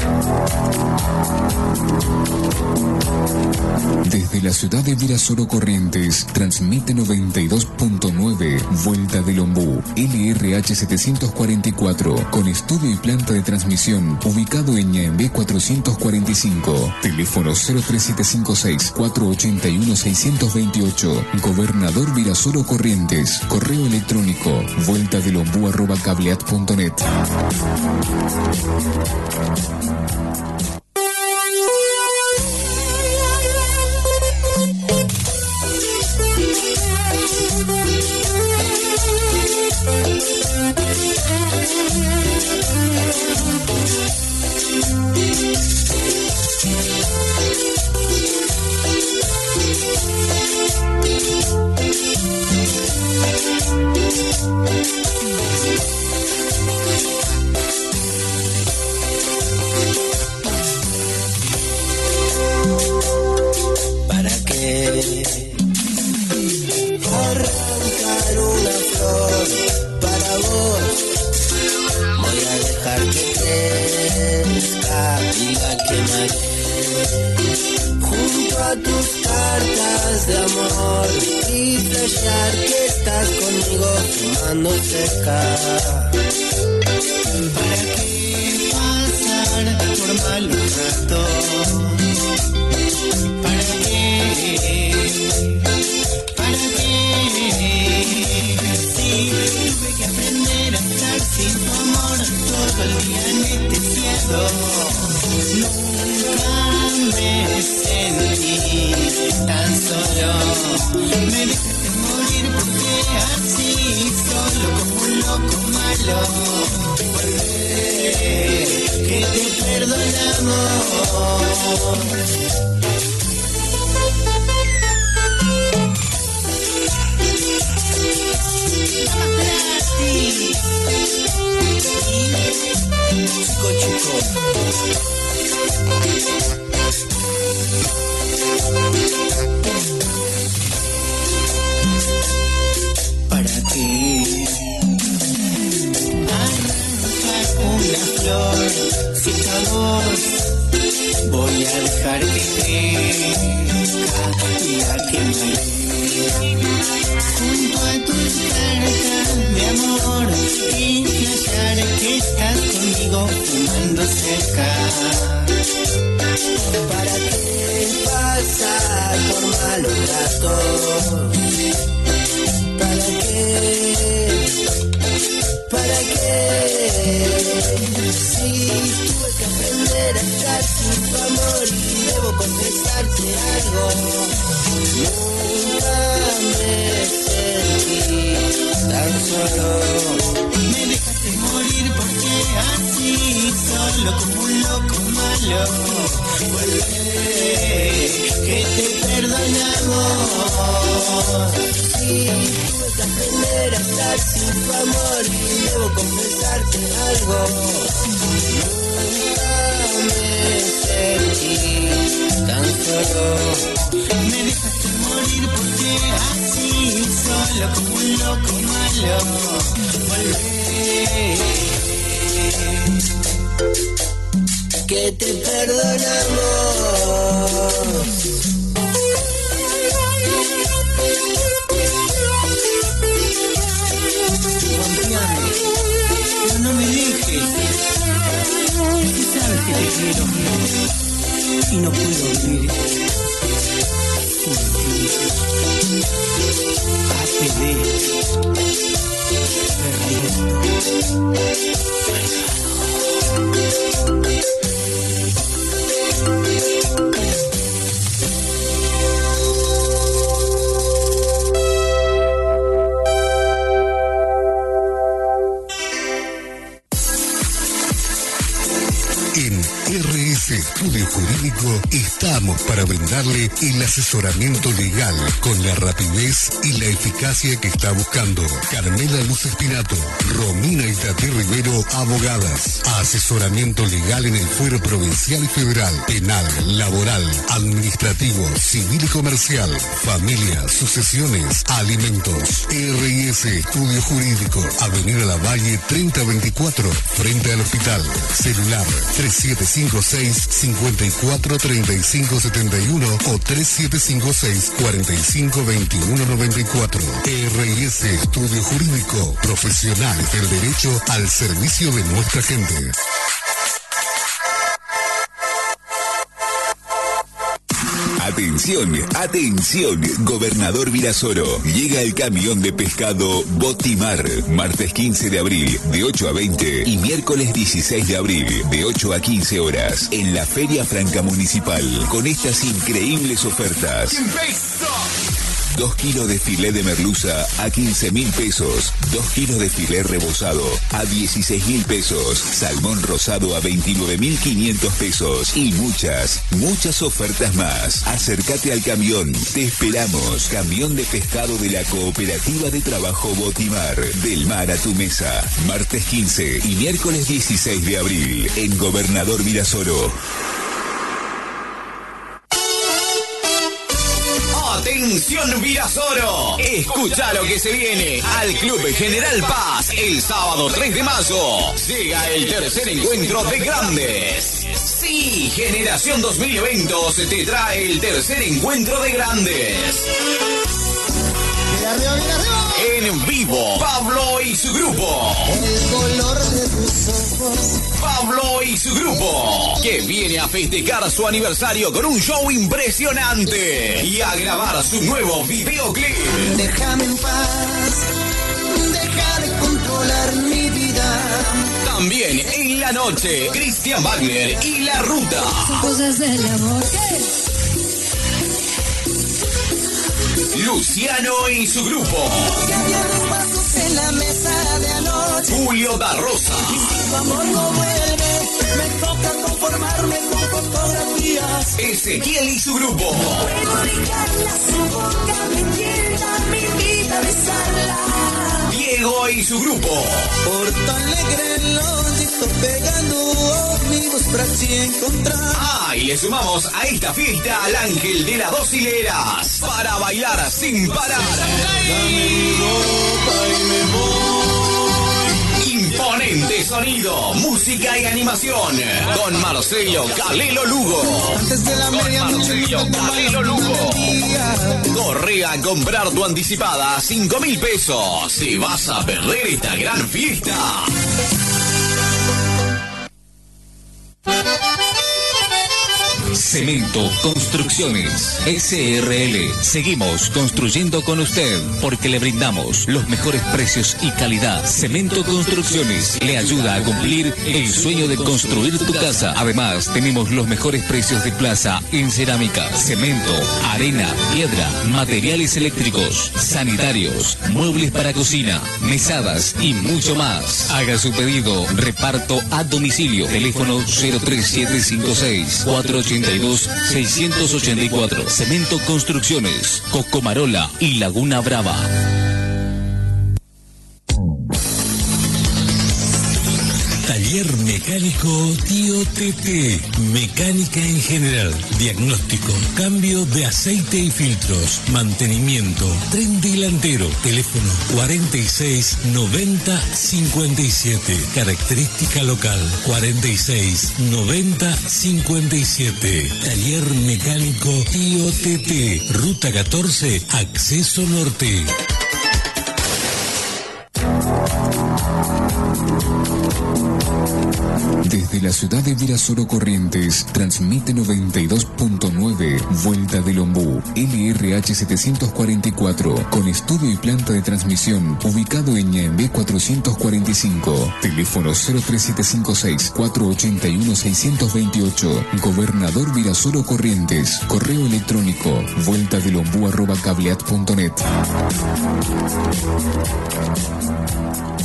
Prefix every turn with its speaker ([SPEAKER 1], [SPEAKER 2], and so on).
[SPEAKER 1] Desde la ciudad de Virasoro Corrientes, transmite 92.9 Vuelta del Ombú, LRH 744, con estudio y planta de transmisión, ubicado en Ñaembé 445, teléfono 03756-481-628, Gobernador Virasoro Corrientes, correo electrónico, vueltadelombú@cableat.net.
[SPEAKER 2] Estudio Jurídico estamos para brindarle el asesoramiento legal con la rapidez y la eficacia que está buscando. Carmela Luz Espinato, Romina Itatí Rivero, abogadas. Asesoramiento legal en el fuero provincial y federal, penal, laboral, administrativo, civil y comercial, familia, sucesiones, alimentos. RIS Estudio Jurídico, Avenida La Valle 3024, frente al hospital. Celular 3756-543571 o 3756-452194. RIS Estudio Jurídico, profesionales del derecho al servicio de nuestra gente.
[SPEAKER 3] Atención, atención, Gobernador Virasoro. Llega el camión de pescado Botimar. Martes 15 de abril, de 8 a 20. Y miércoles 16 de abril, de 8 a 15 horas. En la Feria Franca Municipal. Con estas increíbles ofertas. 2 kilos de filé de merluza a 15.000 pesos. 2 kilos de filé rebozado a 16.000 pesos. Salmón rosado a 29.500 pesos. Y muchas, muchas ofertas más. Acércate al camión. Te esperamos. Camión de pescado de la Cooperativa de Trabajo Botimar. Del mar a tu mesa. Martes 15 y miércoles 16 de abril. En Gobernador Virasoro.
[SPEAKER 4] Atención Virasoro, escucha lo que se viene al Club General Paz el sábado 3 de mayo. Llega el tercer encuentro de grandes. Sí, Generación 2000 Eventos te trae el tercer encuentro de grandes. En vivo, Pablo y su grupo.
[SPEAKER 5] El color de tus ojos.
[SPEAKER 4] Pablo y su grupo, que viene a festejar su aniversario con un show impresionante y a grabar su nuevo videoclip.
[SPEAKER 5] Déjame en paz, deja de controlar mi vida.
[SPEAKER 4] También en la noche, Cristian Wagner y La Ruta.
[SPEAKER 6] Son cosas del amor.
[SPEAKER 4] Luciano y su grupo.
[SPEAKER 5] Los vasos en la mesa de anoche.
[SPEAKER 4] Julio da Rosa.
[SPEAKER 5] Y si tu amor no vuelve, me toca conformarme con fotografías.
[SPEAKER 4] Ezequiel y su grupo.
[SPEAKER 5] Puedo obligarla a su boca, me quiera mi vida besarla.
[SPEAKER 4] Diego y su grupo.
[SPEAKER 5] Porto Alegre los discos pegando amigos para así encontrar.
[SPEAKER 4] Y le sumamos a esta fiesta al ángel de las 2 hileras para bailar sin parar.
[SPEAKER 5] Dame mi ropa y me voy.
[SPEAKER 4] Imponente sonido, música y animación con Marcelo Calelo Lugo.
[SPEAKER 5] Antes de la medianoche.
[SPEAKER 4] Calelo Lugo. Corre a comprar tu anticipada a 5.000 pesos si vas a perder esta gran fiesta.
[SPEAKER 1] Cemento Construcciones SRL. Seguimos construyendo con usted porque le brindamos los mejores precios y calidad. Cemento Construcciones le ayuda a cumplir el sueño de construir tu casa. Además, tenemos los mejores precios de plaza en cerámica, cemento, arena, piedra, materiales eléctricos, sanitarios, muebles para cocina, mesadas y mucho más. Haga su pedido, reparto a domicilio. Teléfono 03756 482-684. Cemento Construcciones, Cocomarola y Laguna Brava.
[SPEAKER 7] Taller Mecánico Tío Tete. Mecánica en general. Diagnóstico. Cambio de aceite y filtros. Mantenimiento. Tren delantero. Teléfono 46 90 57. Característica local 46 90 57. Taller Mecánico Tío Tete. Ruta 14. Acceso Norte.
[SPEAKER 1] Desde la ciudad de Virasoro Corrientes, transmite 92.9 Vuelta del Ombú, LRH 744, con estudio y planta de transmisión, ubicado en Ñaembé 445, teléfono 03756 481 628, Gobernador Virasoro Corrientes, correo electrónico, vueltadelombú@cableat.net.